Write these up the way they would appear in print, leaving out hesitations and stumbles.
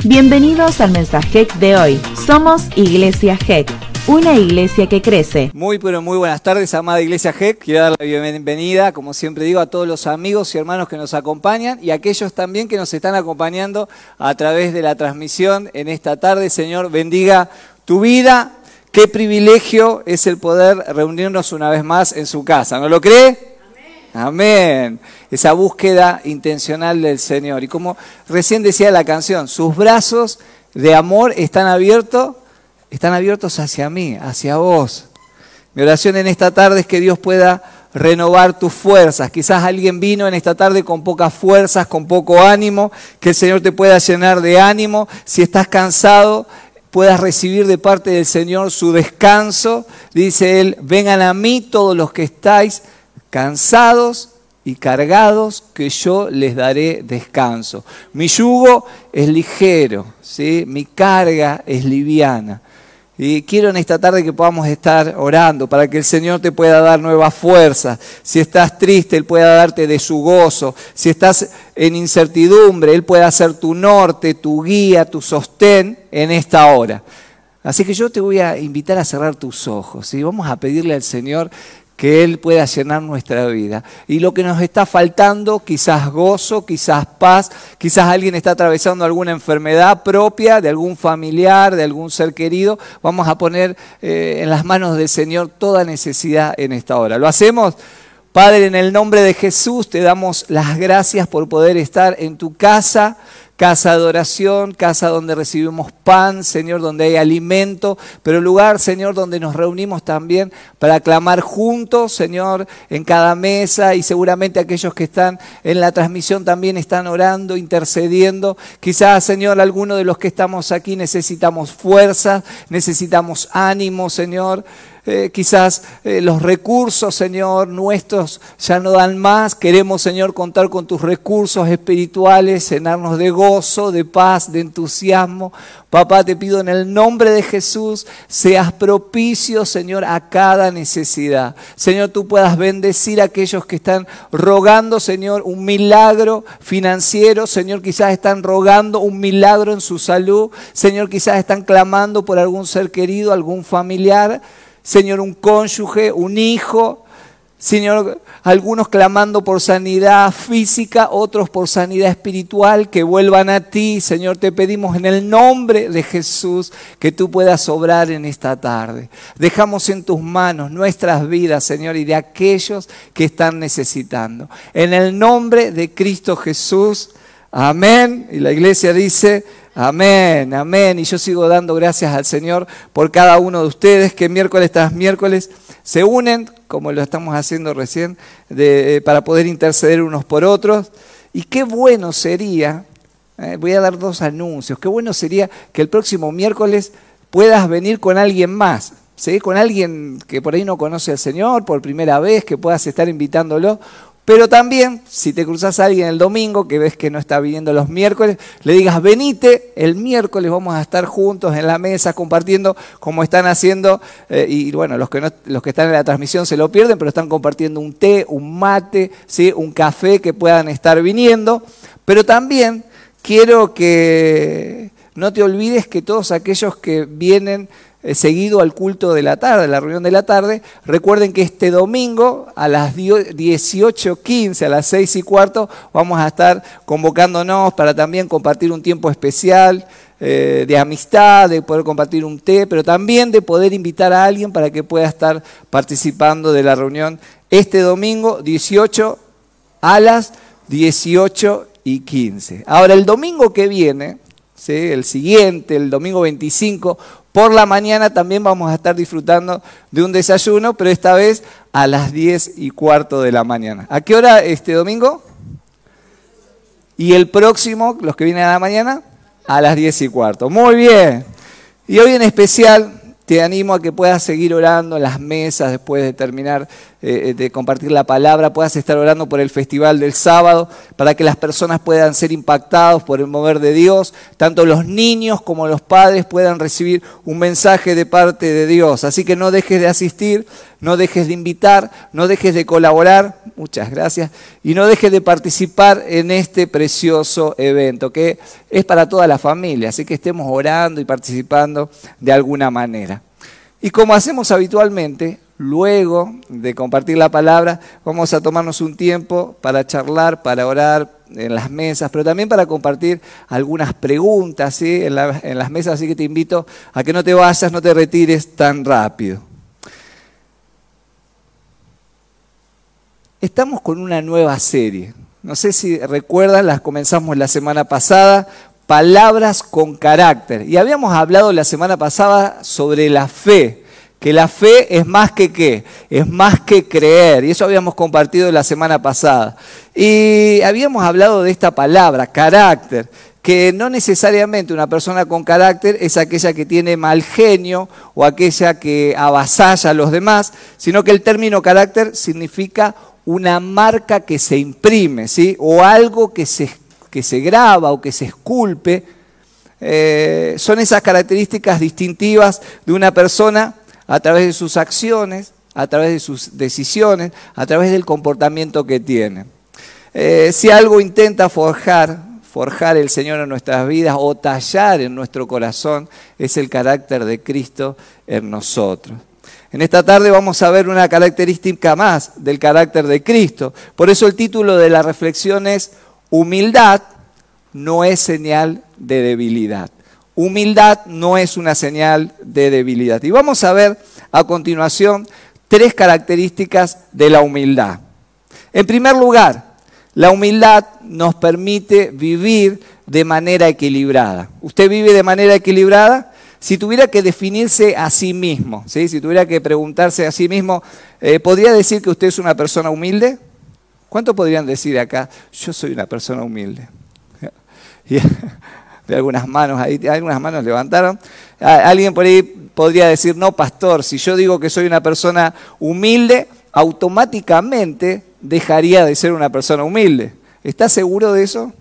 Bienvenidos al mensaje de hoy. Somos Iglesia GEC, una iglesia que crece. Muy buenas tardes, amada Iglesia GEC. Quiero dar la bienvenida, como siempre digo, a todos los amigos y hermanos que nos acompañan y a aquellos también que nos están acompañando a través de la transmisión en esta tarde. Señor, bendiga tu vida. Qué privilegio es el poder reunirnos una vez más en su casa. ¿No lo cree? Amén. Esa búsqueda intencional del Señor. Y como recién decía la canción, sus brazos de amor están abiertos hacia mí, hacia vos. Mi oración en esta tarde es que Dios pueda renovar tus fuerzas. Quizás alguien vino en esta tarde con pocas fuerzas, con poco ánimo, que el Señor te pueda llenar de ánimo. Si estás cansado, puedas recibir de parte del Señor su descanso. Dice Él, vengan a mí todos los que estáis cansados y cargados, que yo les daré descanso. Mi yugo es ligero, ¿sí? Mi carga es liviana. Y quiero en esta tarde que podamos estar orando para que el Señor te pueda dar nuevas fuerzas. Si estás triste, Él pueda darte de su gozo. Si estás en incertidumbre, Él pueda ser tu norte, tu guía, tu sostén en esta hora. Así que yo te voy a invitar a cerrar tus ojos, ¿sí? Vamos a pedirle al Señor que Él pueda llenar nuestra vida. Y lo que nos está faltando, quizás gozo, quizás paz, quizás alguien está atravesando alguna enfermedad propia de algún familiar, de algún ser querido. Vamos a poner en las manos del Señor toda necesidad en esta hora. ¿Lo hacemos? Padre, en el nombre de Jesús te damos las gracias por poder estar en tu casa, casa de oración, casa donde recibimos pan, Señor, donde hay alimento, pero lugar, Señor, donde nos reunimos también para clamar juntos, Señor, en cada mesa, y seguramente aquellos que están en la transmisión también están orando, intercediendo. Quizás, Señor, algunos de los que estamos aquí necesitamos fuerza, necesitamos ánimo, Señor. Quizás los recursos, Señor, nuestros ya no dan más. Queremos, Señor, contar con tus recursos espirituales, llenarnos de gozo, de paz, de entusiasmo. Papá, te pido en el nombre de Jesús, seas propicio, Señor, a cada necesidad. Señor, tú puedas bendecir a aquellos que están rogando, Señor, un milagro financiero. Señor, quizás están rogando un milagro en su salud. Señor, quizás están clamando por algún ser querido, algún familiar. Señor, un cónyuge, un hijo. Señor, algunos clamando por sanidad física, otros por sanidad espiritual, que vuelvan a ti. Señor, te pedimos en el nombre de Jesús que tú puedas obrar en esta tarde. Dejamos en tus manos nuestras vidas, Señor, y de aquellos que están necesitando. En el nombre de Cristo Jesús, amén. Y la iglesia dice amén, amén. Y yo sigo dando gracias al Señor por cada uno de ustedes que miércoles tras miércoles se unen, como lo estamos haciendo recién, para poder interceder unos por otros. Y qué bueno sería, voy a dar dos anuncios, qué bueno sería que el próximo miércoles puedas venir con alguien más, ¿sí? Con alguien que por ahí no conoce al Señor por primera vez, que puedas estar invitándolo. Pero también, si te cruzas a alguien el domingo, que ves que no está viniendo los miércoles, le digas, venite, el miércoles vamos a estar juntos en la mesa compartiendo como están haciendo, y bueno, los que están en la transmisión se lo pierden, pero están compartiendo un té, un mate, ¿sí? Un café que puedan estar viniendo. Pero también quiero que no te olvides que todos aquellos que vienen seguido al culto de la tarde, la reunión de la tarde, recuerden que este domingo a las 18:15, a las 6:15, vamos a estar convocándonos para también compartir un tiempo especial de amistad, de poder compartir un té, pero también de poder invitar a alguien para que pueda estar participando de la reunión este domingo 18 a las 18:15. Ahora, el domingo que viene, ¿sí? El siguiente, el domingo 25, por la mañana también vamos a estar disfrutando de un desayuno, pero esta vez a las 10:15 de la mañana. ¿A qué hora este domingo? Y el próximo, los que vienen a la mañana, a las 10:15. Muy bien. Y hoy en especial te animo a que puedas seguir orando en las mesas después de terminar de compartir la palabra, puedas estar orando por el festival del sábado, para que las personas puedan ser impactados por el mover de Dios, tanto los niños como los padres puedan recibir un mensaje de parte de Dios. Así que no dejes de asistir, no dejes de invitar, no dejes de colaborar, muchas gracias, y no dejes de participar en este precioso evento que es para toda la familia, así que estemos orando y participando de alguna manera. Y como hacemos habitualmente, luego de compartir la palabra, vamos a tomarnos un tiempo para charlar, para orar en las mesas, pero también para compartir algunas preguntas, ¿sí? en las mesas, así que te invito a que no te vayas, no te retires tan rápido. Estamos con una nueva serie. No sé si recuerdan, las comenzamos la semana pasada, Palabras con Carácter. Y habíamos hablado la semana pasada sobre la fe, que la fe es más que qué, es más que creer. Y eso habíamos compartido la semana pasada. Y habíamos hablado de esta palabra, carácter, que no necesariamente una persona con carácter es aquella que tiene mal genio o aquella que avasalla a los demás, sino que el término carácter significa una marca que se imprime, ¿sí? O algo que se graba o que se esculpe. Son esas características distintivas de una persona a través de sus acciones, a través de sus decisiones, a través del comportamiento que tiene. Si algo intenta forjar el Señor en nuestras vidas o tallar en nuestro corazón, es el carácter de Cristo en nosotros. En esta tarde vamos a ver una característica más del carácter de Cristo. Por eso el título de la reflexión es Humildad no es señal de debilidad. Humildad no es una señal de debilidad. Y vamos a ver a continuación 3 características de la humildad. En primer lugar, la humildad nos permite vivir de manera equilibrada. ¿Usted vive de manera equilibrada? Si tuviera que definirse a sí mismo, ¿sí? Si tuviera que preguntarse a sí mismo, ¿podría decir que usted es una persona humilde? ¿Cuántos podrían decir acá, yo soy una persona humilde? Y de algunas manos ahí, algunas manos levantaron. Alguien por ahí podría decir, no, pastor, si yo digo que soy una persona humilde, automáticamente dejaría de ser una persona humilde. ¿Está seguro de eso?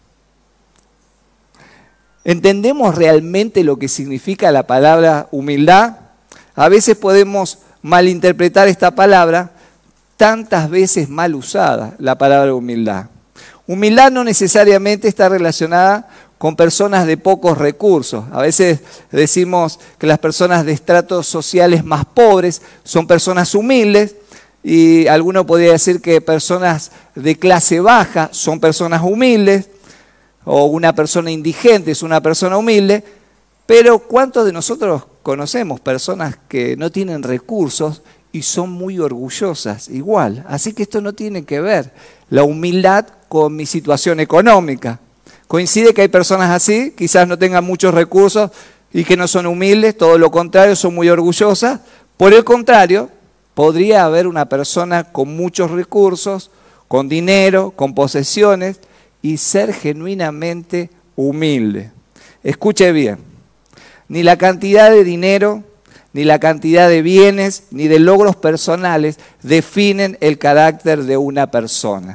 ¿Entendemos realmente lo que significa la palabra humildad? A veces podemos malinterpretar esta palabra, tantas veces mal usada, la palabra humildad. Humildad no necesariamente está relacionada con personas de pocos recursos. A veces decimos que las personas de estratos sociales más pobres son personas humildes, y alguno podría decir que personas de clase baja son personas humildes, o una persona indigente es una persona humilde, pero ¿cuántos de nosotros conocemos personas que no tienen recursos y son muy orgullosas igual? Así que esto no tiene que ver la humildad con mi situación económica. Coincide que hay personas así, quizás no tengan muchos recursos y que no son humildes, todo lo contrario, son muy orgullosas. Por el contrario, podría haber una persona con muchos recursos, con dinero, con posesiones, y ser genuinamente humilde. Escuche bien, ni la cantidad de dinero, ni la cantidad de bienes, ni de logros personales definen el carácter de una persona.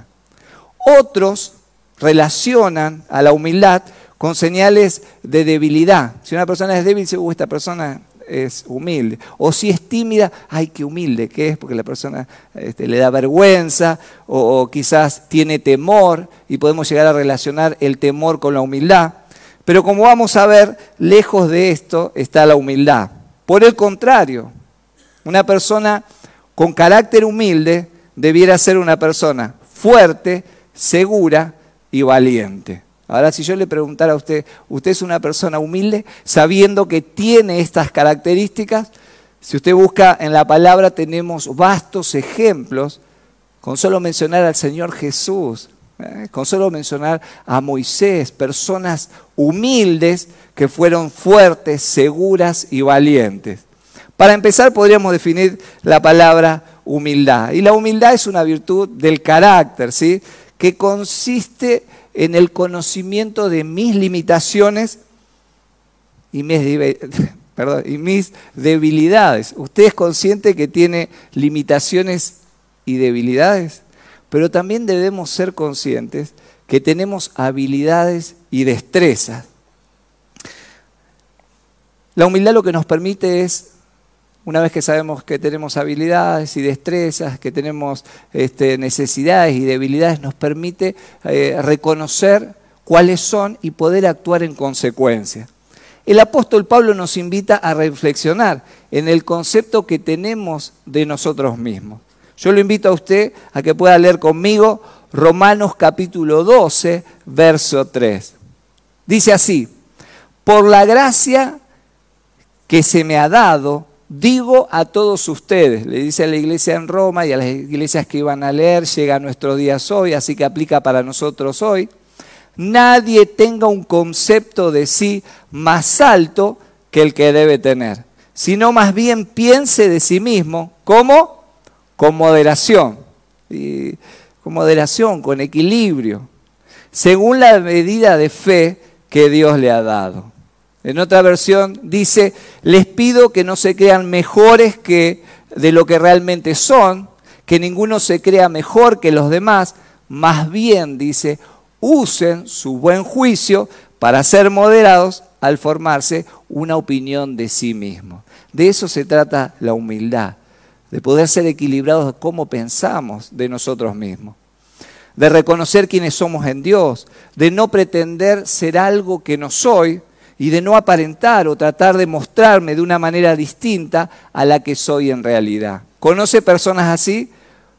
Otros relacionan a la humildad con señales de debilidad. Si una persona es débil, dice, esta persona es humilde. O si es tímida, ¡ay, qué humilde que es! Porque la persona le da vergüenza o quizás tiene temor, y podemos llegar a relacionar el temor con la humildad. Pero como vamos a ver, lejos de esto está la humildad. Por el contrario, una persona con carácter humilde debiera ser una persona fuerte, segura y valiente. Ahora, si yo le preguntara a usted, ¿usted es una persona humilde sabiendo que tiene estas características? Si usted busca en la palabra, tenemos vastos ejemplos, con solo mencionar al Señor Jesús, con solo mencionar a Moisés, personas humildes que fueron fuertes, seguras y valientes. Para empezar, podríamos definir la palabra humildad. Y la humildad es una virtud del carácter, ¿sí?, que consiste en el conocimiento de mis limitaciones y mis y mis debilidades. ¿Usted es consciente que tiene limitaciones y debilidades? Pero también debemos ser conscientes que tenemos habilidades y destrezas. La humildad lo que nos permite es, una vez que sabemos que tenemos habilidades y destrezas, que tenemos necesidades y debilidades, nos permite reconocer cuáles son y poder actuar en consecuencia. El apóstol Pablo nos invita a reflexionar en el concepto que tenemos de nosotros mismos. Yo lo invito a usted a que pueda leer conmigo Romanos capítulo 12, verso 3. Dice así: por la gracia que se me ha dado, digo a todos ustedes, le dice a la iglesia en Roma y a las iglesias que iban a leer, llega a nuestros días hoy, así que aplica para nosotros hoy. Nadie tenga un concepto de sí más alto que el que debe tener, sino más bien piense de sí mismo, ¿cómo? Con moderación, con equilibrio, según la medida de fe que Dios le ha dado. En otra versión dice: les pido que no se crean mejores de lo que realmente son, que ninguno se crea mejor que los demás, más bien, dice, usen su buen juicio para ser moderados al formarse una opinión de sí mismo. De eso se trata la humildad, de poder ser equilibrados de cómo pensamos de nosotros mismos, de reconocer quiénes somos en Dios, de no pretender ser algo que no soy y de no aparentar o tratar de mostrarme de una manera distinta a la que soy en realidad. ¿Conoce personas así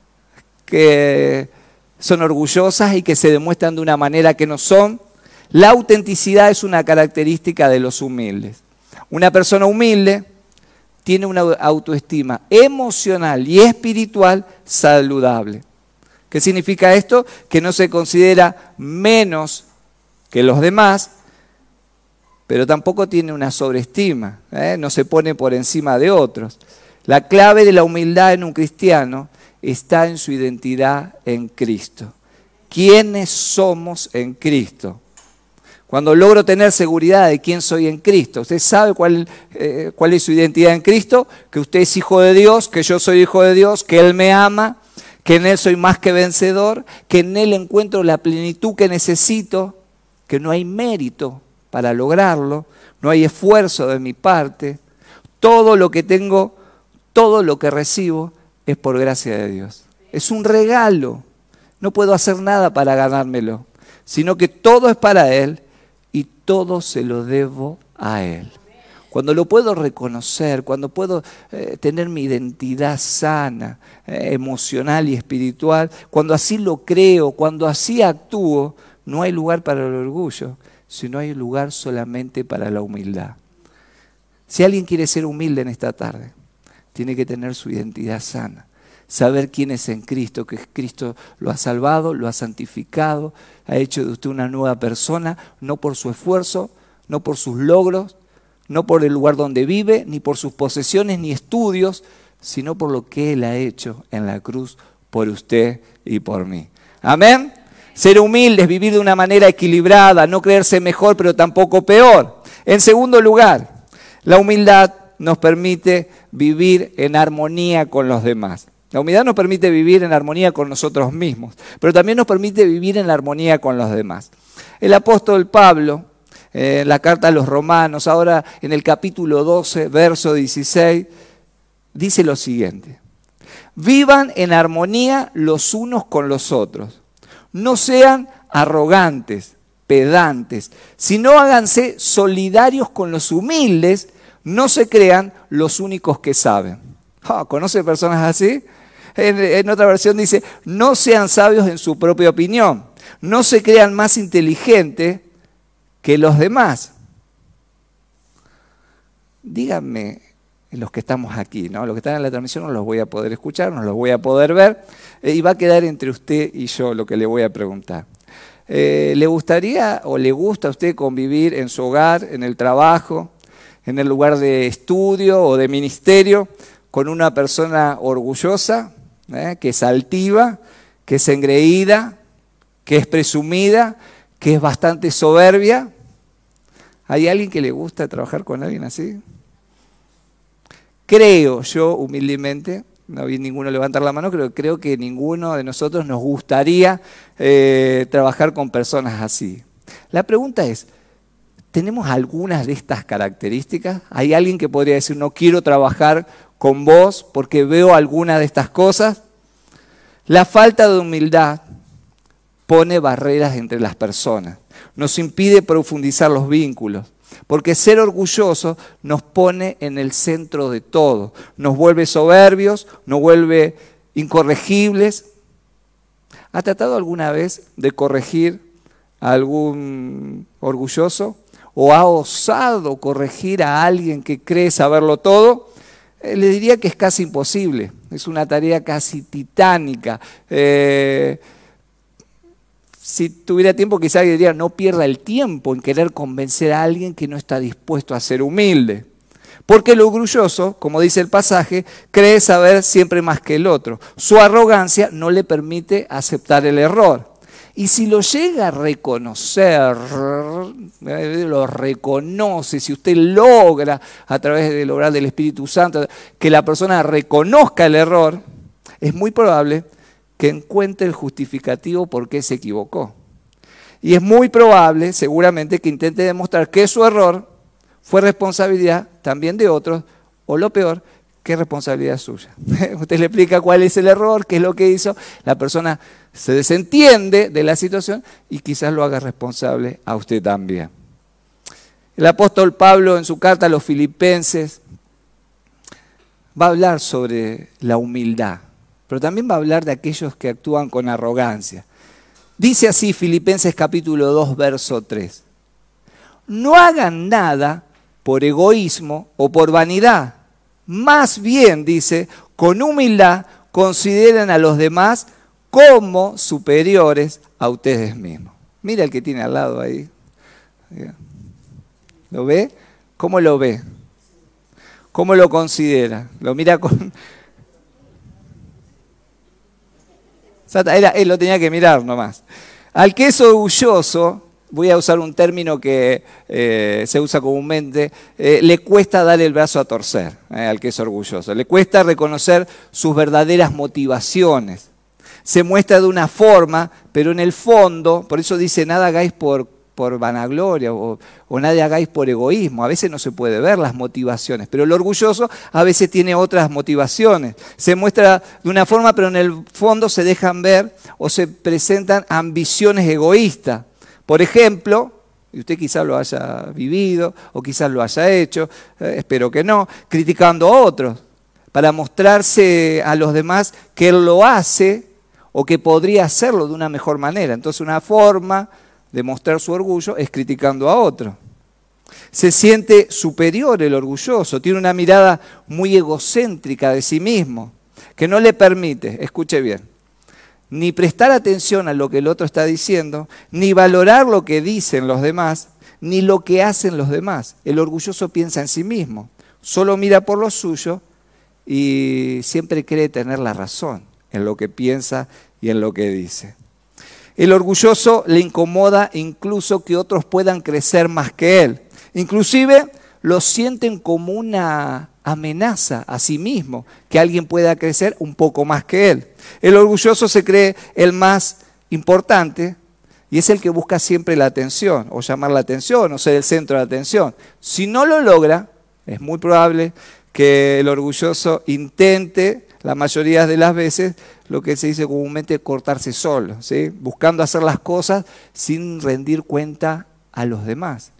que son orgullosas y que se demuestran de una manera que no son? La autenticidad es una característica de los humildes. Una persona humilde tiene una autoestima emocional y espiritual saludable. ¿Qué significa esto? Que no se considera menos que los demás, pero tampoco tiene una sobreestima, no se pone por encima de otros. La clave de la humildad en un cristiano está en su identidad en Cristo. ¿Quiénes somos en Cristo? Cuando logro tener seguridad de quién soy en Cristo, ¿usted sabe cuál es su identidad en Cristo? Que usted es hijo de Dios, que yo soy hijo de Dios, que Él me ama, que en Él soy más que vencedor, que en Él encuentro la plenitud que necesito, que no hay mérito para lograrlo, no hay esfuerzo de mi parte. Todo lo que tengo, todo lo que recibo es por gracia de Dios. Es un regalo. No puedo hacer nada para ganármelo, sino que todo es para Él y todo se lo debo a Él. Cuando lo puedo reconocer, cuando puedo tener mi identidad sana, emocional y espiritual, cuando así lo creo, cuando así actúo, no hay lugar para el orgullo, sino hay lugar solamente para la humildad. Si alguien quiere ser humilde en esta tarde, tiene que tener su identidad sana, saber quién es en Cristo, que Cristo lo ha salvado, lo ha santificado, ha hecho de usted una nueva persona, no por su esfuerzo, no por sus logros, no por el lugar donde vive, ni por sus posesiones ni estudios, sino por lo que Él ha hecho en la cruz por usted y por mí. Amén. Ser humilde es vivir de una manera equilibrada, no creerse mejor pero tampoco peor. En segundo lugar, la humildad nos permite vivir en armonía con los demás. La humildad nos permite vivir en armonía con nosotros mismos, pero también nos permite vivir en la armonía con los demás. El apóstol Pablo, en la carta a los Romanos, ahora en el capítulo 12, verso 16, dice lo siguiente: vivan en armonía los unos con los otros. No sean arrogantes, pedantes, sino háganse solidarios con los humildes, no se crean los únicos que saben. ¿Conoce personas así? En otra versión dice: no sean sabios en su propia opinión, no se crean más inteligentes que los demás. Díganme, los que estamos aquí, ¿no? Los que están en la transmisión no los voy a poder escuchar, no los voy a poder ver, y va a quedar entre usted y yo lo que le voy a preguntar. ¿Le gustaría o le gusta a usted convivir en su hogar, en el trabajo, en el lugar de estudio o de ministerio, con una persona orgullosa, que es altiva, que es engreída, que es presumida, que es bastante soberbia? ¿Hay alguien que le gusta trabajar con alguien así? creo yo humildemente, no vi ninguno levantar la mano, pero creo que ninguno de nosotros nos gustaría trabajar con personas así. La pregunta es, ¿tenemos algunas de estas características? ¿Hay alguien que podría decir, no quiero trabajar con vos porque veo alguna de estas cosas? La falta de humildad pone barreras entre las personas, nos impide profundizar los vínculos, porque ser orgulloso nos pone en el centro de todo, nos vuelve soberbios, nos vuelve incorregibles. ¿Ha tratado alguna vez de corregir a algún orgulloso? ¿O ha osado corregir a alguien que cree saberlo todo? Le diría que es casi imposible, es una tarea casi titánica. Si tuviera tiempo, quizás diría, no pierda el tiempo en querer convencer a alguien que no está dispuesto a ser humilde. Porque el orgulloso, como dice el pasaje, cree saber siempre más que el otro. Su arrogancia no le permite aceptar el error. Y si lo llega a reconocer, lo reconoce, si usted logra, a través del obrar del Espíritu Santo, que la persona reconozca el error, es muy probable que encuentre el justificativo por qué se equivocó. Y es muy probable, seguramente, que intente demostrar que su error fue responsabilidad también de otros, o lo peor, que es responsabilidad suya. Usted le explica cuál es el error, qué es lo que hizo, la persona se desentiende de la situación y quizás lo haga responsable a usted también. El apóstol Pablo, en su carta a los Filipenses, va a hablar sobre la humildad, pero también va a hablar de aquellos que actúan con arrogancia. Dice así Filipenses capítulo 2, verso 3. No hagan nada por egoísmo o por vanidad. Más bien, dice, con humildad consideren a los demás como superiores a ustedes mismos. Mira el que tiene al lado ahí. ¿Lo ve? ¿Cómo lo ve? ¿Cómo lo considera? Lo mira con... Él lo tenía que mirar nomás. Al que es orgulloso, voy a usar un término que se usa comúnmente, le cuesta dar el brazo a torcer al que es orgulloso. Le cuesta reconocer sus verdaderas motivaciones. Se muestra de una forma, pero en el fondo, por eso dice, nada hagáis por vanagloria o nada hagáis por egoísmo. A veces no se puede ver las motivaciones, pero el orgulloso a veces tiene otras motivaciones. Se muestra de una forma, pero en el fondo se dejan ver o se presentan ambiciones egoístas. Por ejemplo, y usted quizás lo haya vivido o quizás lo haya hecho, espero que no, criticando a otros para mostrarse a los demás que él lo hace o que podría hacerlo de una mejor manera. Entonces una forma de mostrar su orgullo es criticando a otro. Se siente superior el orgulloso, tiene una mirada muy egocéntrica de sí mismo, que no le permite, escuche bien, ni prestar atención a lo que el otro está diciendo, ni valorar lo que dicen los demás, ni lo que hacen los demás. El orgulloso piensa en sí mismo, solo mira por lo suyo y siempre cree tener la razón en lo que piensa y en lo que dice. El orgulloso le incomoda incluso que otros puedan crecer más que él. Inclusive lo sienten como una amenaza a sí mismo, que alguien pueda crecer un poco más que él. El orgulloso se cree el más importante y es el que busca siempre la atención, o llamar la atención, o ser el centro de atención. Si no lo logra, es muy probable que el orgulloso intente, la mayoría de las veces, lo que se dice comúnmente cortarse solo, ¿sí? Buscando hacer las cosas sin rendir cuenta a los demás.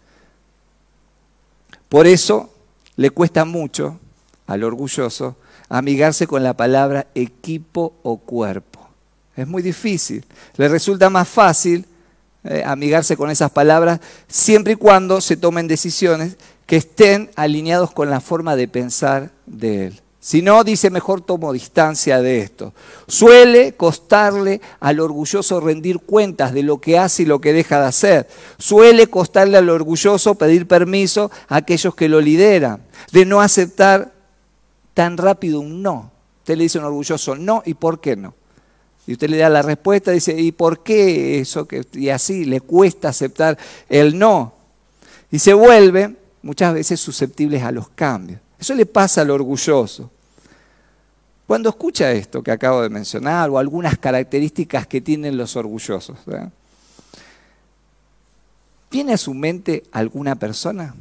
Por eso le cuesta mucho al orgulloso amigarse con la palabra equipo o cuerpo. Es muy difícil. Le resulta más fácil amigarse con esas palabras siempre y cuando se tomen decisiones que estén alineados con la forma de pensar de él. Si no, dice, mejor tomo distancia de esto. Suele costarle al orgulloso rendir cuentas de lo que hace y lo que deja de hacer. Suele costarle al orgulloso pedir permiso a aquellos que lo lideran, de no aceptar tan rápido un no. Usted le dice a un orgulloso no, ¿y por qué no? Y usted le da la respuesta, dice, ¿y por qué eso? Y así le cuesta aceptar el no. Y se vuelve muchas veces susceptibles a los cambios. Eso le pasa al orgulloso. Cuando escucha esto que acabo de mencionar o algunas características que tienen los orgullosos, ¿verdad? ¿Viene a su mente alguna persona?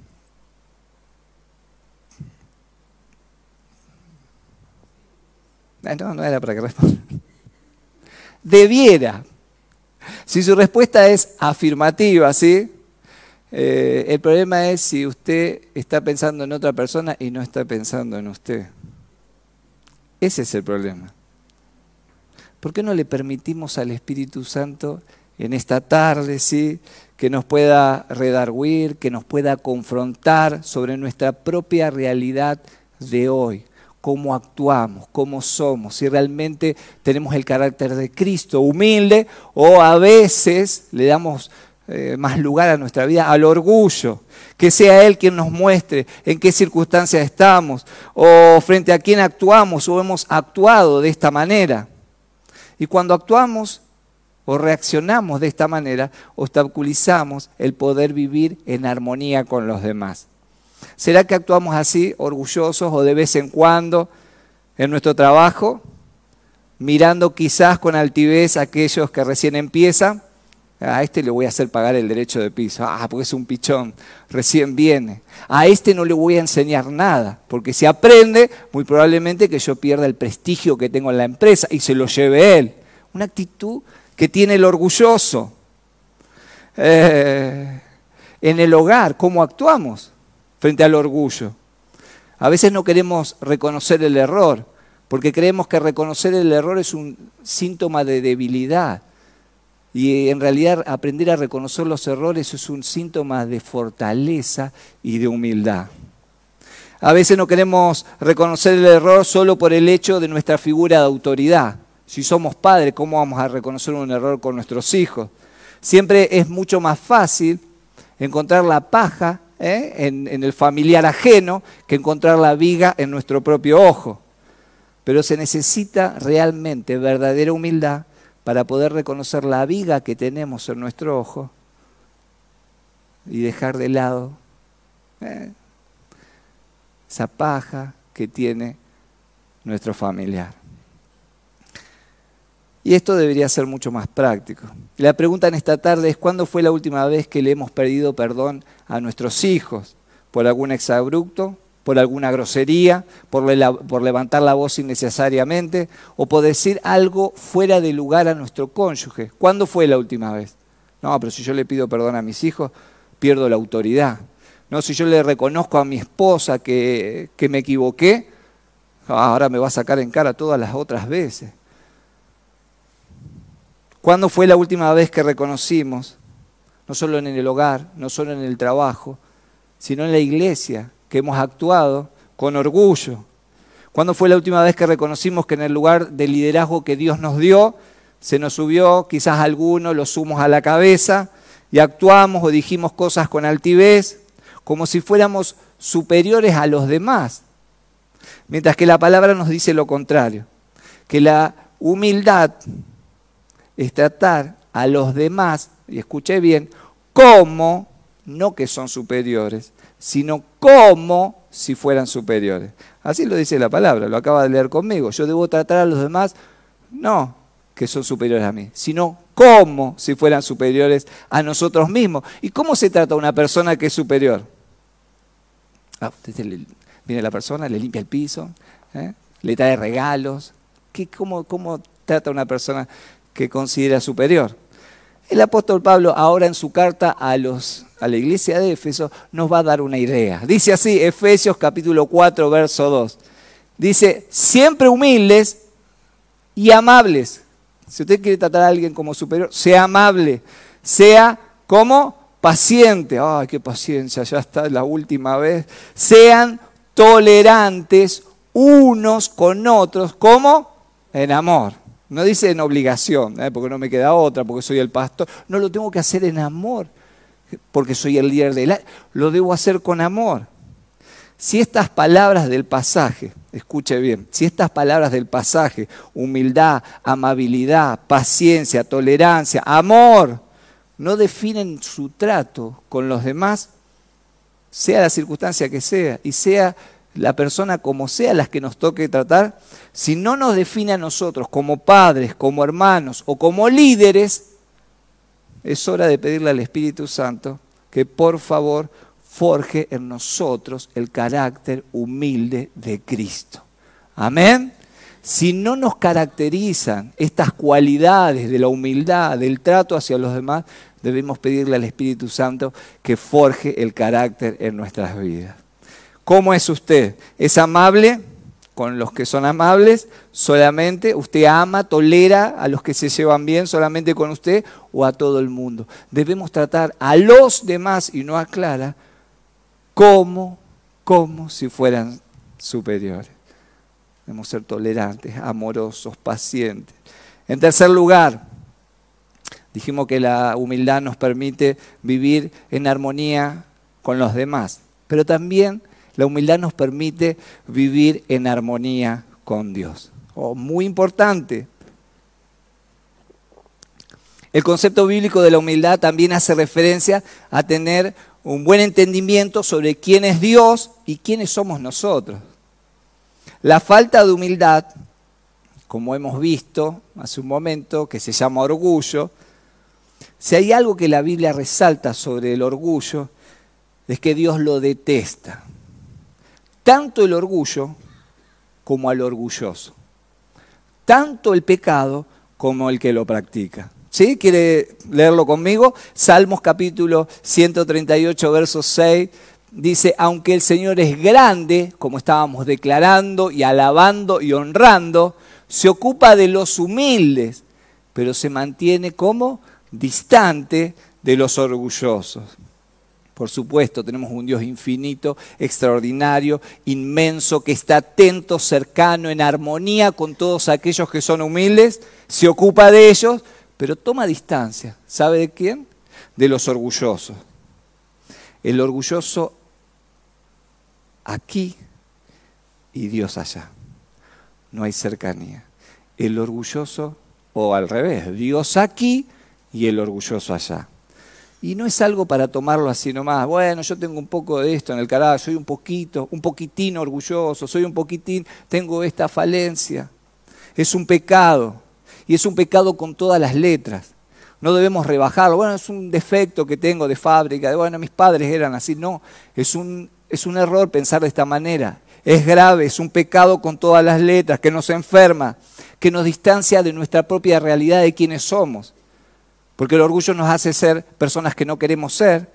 No era para que responda. Debiera. Si su respuesta es afirmativa, ¿sí? El problema es si usted está pensando en otra persona y no está pensando en usted. Ese es el problema. ¿Por qué no le permitimos al Espíritu Santo en esta tarde, ¿sí?, que nos pueda redarguir, que nos pueda confrontar sobre nuestra propia realidad de hoy? Cómo actuamos, cómo somos, si realmente tenemos el carácter de Cristo, humilde, o a veces le damos más lugar a nuestra vida al orgullo. Que sea Él quien nos muestre en qué circunstancias estamos, o frente a quién actuamos o hemos actuado de esta manera. Y cuando actuamos o reaccionamos de esta manera, obstaculizamos el poder vivir en armonía con los demás. ¿Será que actuamos así, orgullosos, o de vez en cuando en nuestro trabajo, mirando quizás con altivez a aquellos que recién empiezan? A este le voy a hacer pagar el derecho de piso, porque es un pichón, recién viene. A este no le voy a enseñar nada, porque si aprende, muy probablemente que yo pierda el prestigio que tengo en la empresa y se lo lleve él. Una actitud que tiene el orgulloso. En el hogar, ¿cómo actuamos frente al orgullo? A veces no queremos reconocer el error, porque creemos que reconocer el error es un síntoma de debilidad. Y en realidad aprender a reconocer los errores es un síntoma de fortaleza y de humildad. A veces no queremos reconocer el error solo por el hecho de nuestra figura de autoridad. Si somos padres, ¿cómo vamos a reconocer un error con nuestros hijos? Siempre es mucho más fácil encontrar la paja en el familiar ajeno que encontrar la viga en nuestro propio ojo. Pero se necesita realmente verdadera humildad para poder reconocer la viga que tenemos en nuestro ojo y dejar de lado esa paja que tiene nuestro familiar. Y esto debería ser mucho más práctico. La pregunta en esta tarde es: ¿cuándo fue la última vez que le hemos pedido perdón a nuestros hijos por algún exabrupto, por alguna grosería, por levantar la voz innecesariamente o por decir algo fuera de lugar a nuestro cónyuge? ¿Cuándo fue la última vez? No, pero si yo le pido perdón a mis hijos, pierdo la autoridad. No, si yo le reconozco a mi esposa que me equivoqué, ahora me va a sacar en cara todas las otras veces. ¿Cuándo fue la última vez que reconocimos, no solo en el hogar, no solo en el trabajo, sino en la iglesia, que hemos actuado con orgullo? ¿Cuándo fue la última vez que reconocimos que en el lugar de liderazgo que Dios nos dio, se nos subió quizás alguno los humos a la cabeza y actuamos o dijimos cosas con altivez, como si fuéramos superiores a los demás? Mientras que la palabra nos dice lo contrario, que la humildad es tratar a los demás, y escuché bien, como, no que son superiores, sino como si fueran superiores. Así lo dice la palabra, lo acaba de leer conmigo. Yo debo tratar a los demás, no que son superiores a mí, sino como si fueran superiores a nosotros mismos. ¿Y cómo se trata a una persona que es superior? Viene la persona, le limpia el piso, le trae regalos. ¿Cómo trata a una persona que considera superior? El apóstol Pablo, ahora en su carta a la iglesia de Éfeso, nos va a dar una idea. Dice así, Efesios capítulo 4, verso 2. Dice: siempre humildes y amables. Si usted quiere tratar a alguien como superior, sea amable, sea como paciente. ¡Ay, qué paciencia! Ya está la última vez. Sean tolerantes unos con otros, ¿cómo? En amor. No dice en obligación, porque no me queda otra, porque soy el pastor. No, lo tengo que hacer en amor, porque soy el líder del área. Lo debo hacer con amor. Si estas palabras del pasaje, escuche bien, si estas palabras del pasaje, humildad, amabilidad, paciencia, tolerancia, amor, no definen su trato con los demás, sea la circunstancia que sea, y sea la persona como sea las que nos toque tratar, si no nos define a nosotros como padres, como hermanos o como líderes, es hora de pedirle al Espíritu Santo que por favor forje en nosotros el carácter humilde de Cristo. Amén. Si no nos caracterizan estas cualidades de la humildad, del trato hacia los demás, debemos pedirle al Espíritu Santo que forje el carácter en nuestras vidas. ¿Cómo es usted? ¿Es amable con los que son amables solamente? ¿Usted ama, tolera a los que se llevan bien solamente con usted o a todo el mundo? Debemos tratar a los demás, y no a Clara, como si fueran superiores. Debemos ser tolerantes, amorosos, pacientes. En tercer lugar, dijimos que la humildad nos permite vivir en armonía con los demás, pero también la humildad nos permite vivir en armonía con Dios. Muy importante. El concepto bíblico de la humildad también hace referencia a tener un buen entendimiento sobre quién es Dios y quiénes somos nosotros. La falta de humildad, como hemos visto hace un momento, que se llama orgullo, si hay algo que la Biblia resalta sobre el orgullo, es que Dios lo detesta. Tanto el orgullo como al orgulloso. Tanto el pecado como el que lo practica. ¿Sí? ¿Quiere leerlo conmigo? Salmos capítulo 138, verso 6. Dice, aunque el Señor es grande, como estábamos declarando y alabando y honrando, se ocupa de los humildes, pero se mantiene como distante de los orgullosos. Por supuesto, tenemos un Dios infinito, extraordinario, inmenso, que está atento, cercano, en armonía con todos aquellos que son humildes, se ocupa de ellos, pero toma distancia. ¿Sabe de quién? De los orgullosos. El orgulloso aquí y Dios allá. No hay cercanía. El orgulloso, o al revés, Dios aquí y el orgulloso allá. Y no es algo para tomarlo así nomás. Bueno, yo tengo un poco de esto en el carácter, soy un poquitín orgulloso, tengo esta falencia. Es un pecado, y es un pecado con todas las letras. No debemos rebajarlo. Bueno, es un defecto que tengo de fábrica, bueno, mis padres eran así. No, es un error pensar de esta manera. Es grave, es un pecado con todas las letras, que nos enferma, que nos distancia de nuestra propia realidad de quiénes somos. Porque el orgullo nos hace ser personas que no queremos ser,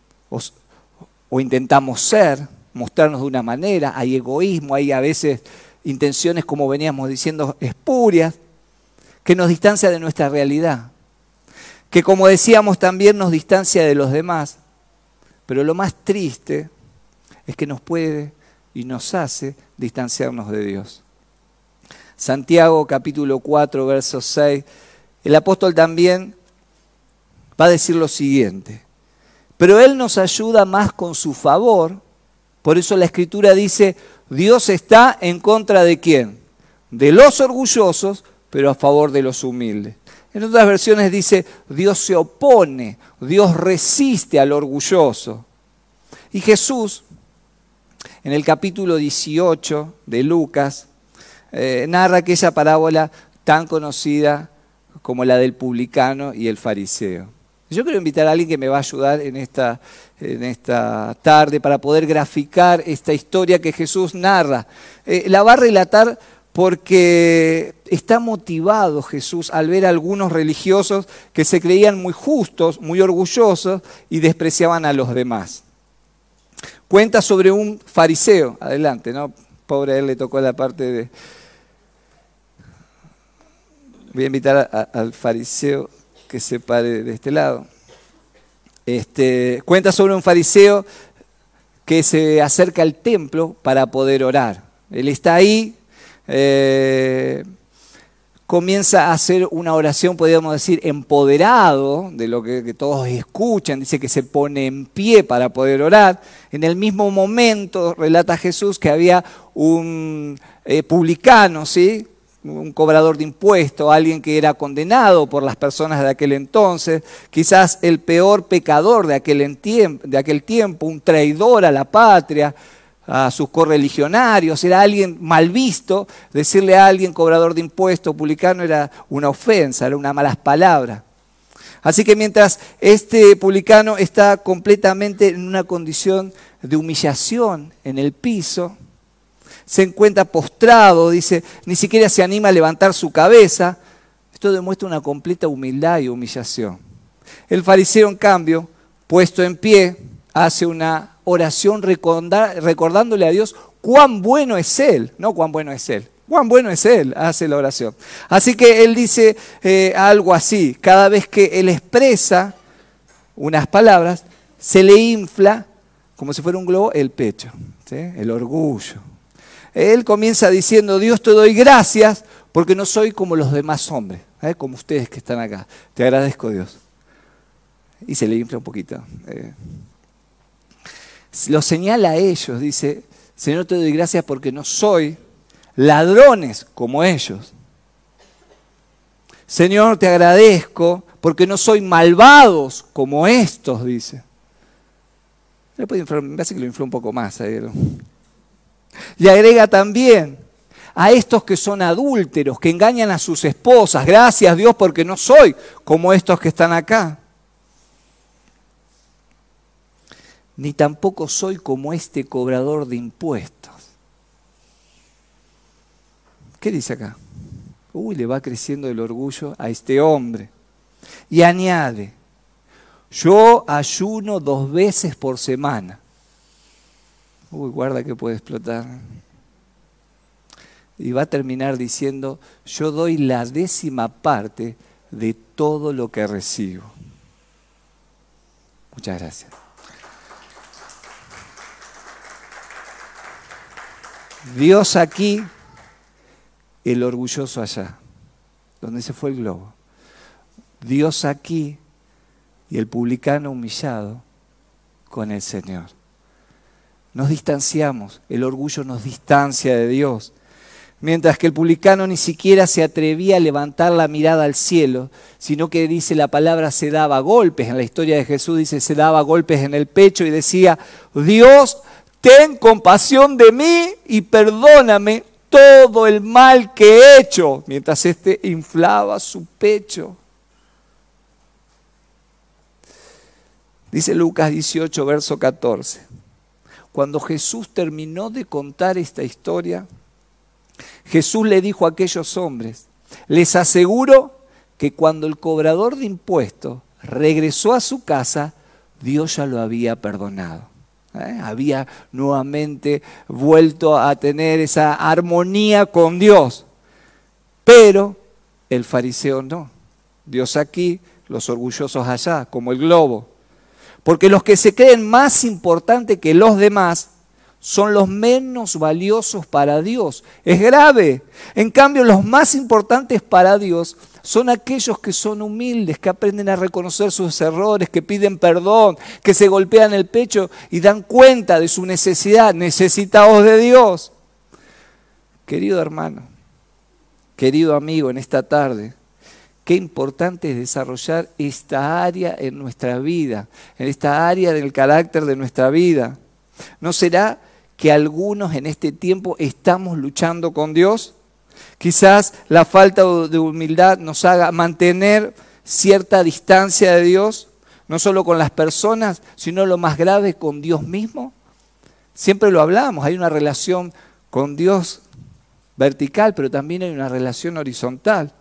o intentamos ser, mostrarnos de una manera. Hay egoísmo, hay a veces intenciones, como veníamos diciendo, espurias, que nos distancia de nuestra realidad. Que, como decíamos, también nos distancia de los demás. Pero lo más triste es que nos puede y nos hace distanciarnos de Dios. Santiago capítulo 4, verso 6, el apóstol también va a decir lo siguiente: pero Él nos ayuda más con su favor, por eso la Escritura dice, Dios está en contra de ¿quién? De los orgullosos, pero a favor de los humildes. En otras versiones dice, Dios se opone, Dios resiste al orgulloso. Y Jesús, en el capítulo 18 de Lucas, narra aquella parábola tan conocida como la del publicano y el fariseo. Yo quiero invitar a alguien que me va a ayudar en esta tarde para poder graficar esta historia que Jesús narra. La va a relatar porque está motivado Jesús al ver a algunos religiosos que se creían muy justos, muy orgullosos y despreciaban a los demás. Cuenta sobre un fariseo, adelante, ¿no? Pobre, a él le tocó la parte de... Voy a invitar al fariseo que se pare de este lado. Cuenta sobre un fariseo que se acerca al templo para poder orar. Él está ahí, comienza a hacer una oración, podríamos decir, empoderado de lo que todos escuchan. Dice que se pone en pie para poder orar. En el mismo momento, relata Jesús, que había un publicano, ¿sí?, un cobrador de impuestos, alguien que era condenado por las personas de aquel entonces, quizás el peor pecador de aquel tiempo, un traidor a la patria, a sus correligionarios, era alguien mal visto. Decirle a alguien cobrador de impuestos, publicano, era una ofensa, era una mala palabra. Así que mientras este publicano está completamente en una condición de humillación en el piso, se encuentra postrado, dice, ni siquiera se anima a levantar su cabeza. Esto demuestra una completa humildad y humillación. El fariseo, en cambio, puesto en pie, hace una oración recordándole a Dios cuán bueno es Él, no cuán bueno es Él. Cuán bueno es Él, hace la oración. Así que él dice algo así, cada vez que él expresa unas palabras, se le infla, como si fuera un globo, el pecho, ¿sí? El orgullo. Él comienza diciendo, Dios, te doy gracias porque no soy como los demás hombres, como ustedes que están acá. Te agradezco, Dios. Y se le infla un poquito. Lo señala a ellos, dice, Señor, te doy gracias porque no soy ladrones como ellos. Señor, te agradezco porque no soy malvados como estos, dice. Me parece que lo infló un poco más. Y agrega también a estos que son adúlteros, que engañan a sus esposas. Gracias, Dios, porque no soy como estos que están acá. Ni tampoco soy como este cobrador de impuestos. ¿Qué dice acá? Le va creciendo el orgullo a este hombre. Y añade, yo ayuno 2 veces por semana. Guarda que puede explotar. Y va a terminar diciendo, yo doy la 10ª parte de todo lo que recibo. Muchas gracias. Dios aquí, el orgulloso allá, donde se fue el globo. Dios aquí y el publicano humillado con el Señor. Nos distanciamos, el orgullo nos distancia de Dios. Mientras que el publicano ni siquiera se atrevía a levantar la mirada al cielo, sino que dice la palabra se daba golpes. En la historia de Jesús dice se daba golpes en el pecho y decía, Dios, ten compasión de mí y perdóname todo el mal que he hecho, mientras éste inflaba su pecho. Dice Lucas 18, verso 14. Cuando Jesús terminó de contar esta historia, Jesús le dijo a aquellos hombres, les aseguro que cuando el cobrador de impuestos regresó a su casa, Dios ya lo había perdonado. Había nuevamente vuelto a tener esa armonía con Dios. Pero el fariseo no. Dios aquí, los orgullosos allá, como el globo. Porque los que se creen más importantes que los demás son los menos valiosos para Dios. Es grave. En cambio, los más importantes para Dios son aquellos que son humildes, que aprenden a reconocer sus errores, que piden perdón, que se golpean el pecho y dan cuenta de su necesidad, necesitados de Dios. Querido hermano, querido amigo, en esta tarde, qué importante es desarrollar esta área en nuestra vida, en esta área del carácter de nuestra vida. ¿No será que algunos en este tiempo estamos luchando con Dios? Quizás la falta de humildad nos haga mantener cierta distancia de Dios, no solo con las personas, sino lo más grave, con Dios mismo. Siempre lo hablamos, hay una relación con Dios vertical, pero también hay una relación horizontal.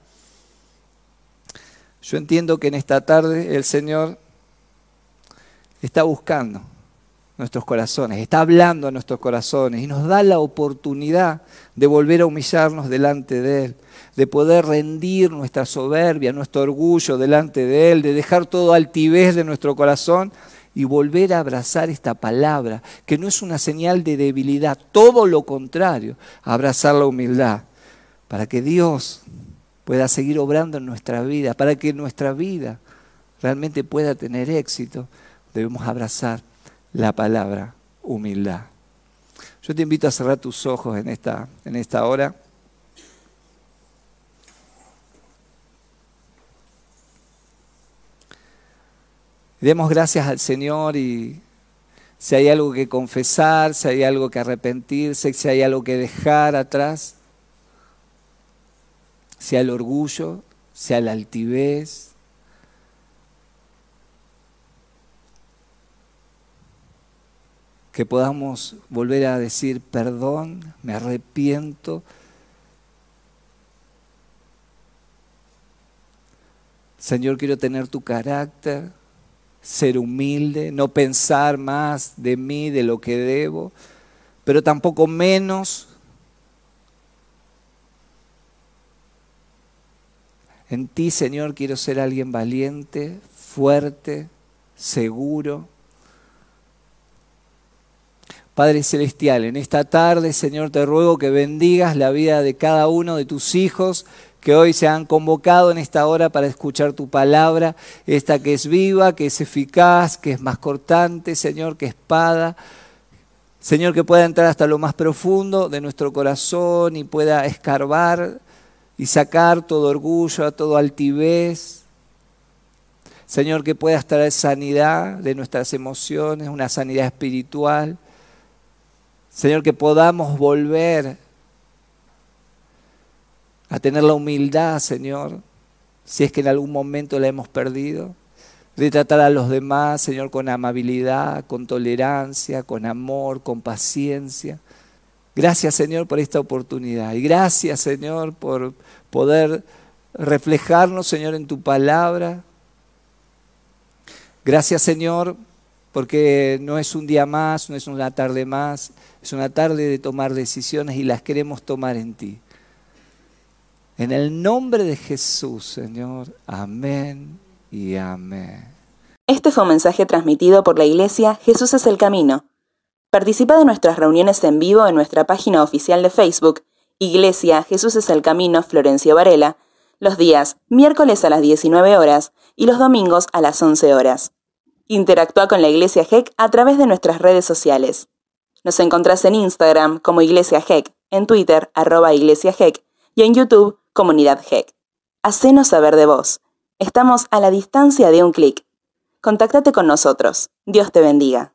Yo entiendo que en esta tarde el Señor está buscando nuestros corazones, está hablando a nuestros corazones y nos da la oportunidad de volver a humillarnos delante de Él, de poder rendir nuestra soberbia, nuestro orgullo delante de Él, de dejar todo altivez de nuestro corazón y volver a abrazar esta palabra, que no es una señal de debilidad, todo lo contrario, abrazar la humildad, para que Dios pueda seguir obrando en nuestra vida, para que nuestra vida realmente pueda tener éxito, debemos abrazar la palabra humildad. Yo te invito a cerrar tus ojos en esta hora. Demos gracias al Señor y si hay algo que confesar, si hay algo que arrepentirse, si hay algo que dejar atrás, sea el orgullo, sea la altivez. Que podamos volver a decir perdón, me arrepiento. Señor, quiero tener tu carácter, ser humilde, no pensar más de mí, de lo que debo, pero tampoco menos. En ti, Señor, quiero ser alguien valiente, fuerte, seguro. Padre Celestial, en esta tarde, Señor, te ruego que bendigas la vida de cada uno de tus hijos que hoy se han convocado en esta hora para escuchar tu palabra, esta que es viva, que es eficaz, que es más cortante, Señor, que espada. Señor, que pueda entrar hasta lo más profundo de nuestro corazón y pueda escarbar y sacar todo orgullo, todo altivez. Señor, que pueda traer sanidad de nuestras emociones, una sanidad espiritual. Señor, que podamos volver a tener la humildad, Señor, si es que en algún momento la hemos perdido, de tratar a los demás, Señor, con amabilidad, con tolerancia, con amor, con paciencia. Gracias, Señor, por esta oportunidad. Y gracias, Señor, por poder reflejarnos, Señor, en tu palabra. Gracias, Señor, porque no es un día más, no es una tarde más, es una tarde de tomar decisiones y las queremos tomar en ti. En el nombre de Jesús, Señor. Amén y amén. Este fue un mensaje transmitido por la Iglesia Jesús es el Camino. Participa de nuestras reuniones en vivo en nuestra página oficial de Facebook, Iglesia Jesús es el Camino Florencio Varela, los días miércoles a las 19 horas y los domingos a las 11 horas. Interactúa con la Iglesia GEC a través de nuestras redes sociales. Nos encontrás en Instagram como Iglesia GEC, en Twitter @Iglesia GEC y en YouTube Comunidad GEC. Hacenos saber de vos. Estamos a la distancia de un clic. Contáctate con nosotros. Dios te bendiga.